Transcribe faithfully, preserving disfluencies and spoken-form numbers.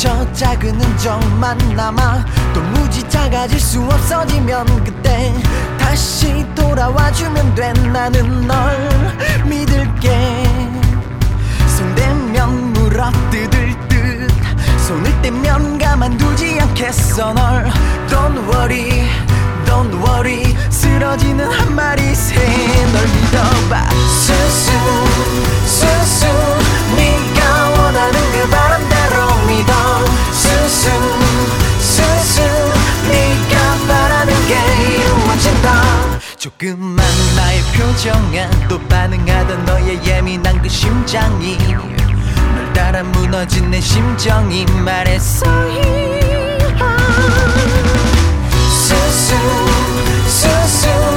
저 작은 흔적만 남아 또 무지 작아질 수 없어지면 그때 다시 돌아와주면 돼. 나는 널 믿을게. 손대면 물어뜯을 듯 손을 떼면 가만두지 않겠어 널. Don't worry, don't worry. 쓰러지는 한 마리 새 널 믿어봐. 수수 수수 네가 원하는 그 바람대로 믿어. 수수 수수 네가 바라는 게 이루어진다. 조금만 나의 표정에 또 반응하던 너의 예민한 그 심장이 널 따라 무너진 내 심정이 말했어. 수수 수수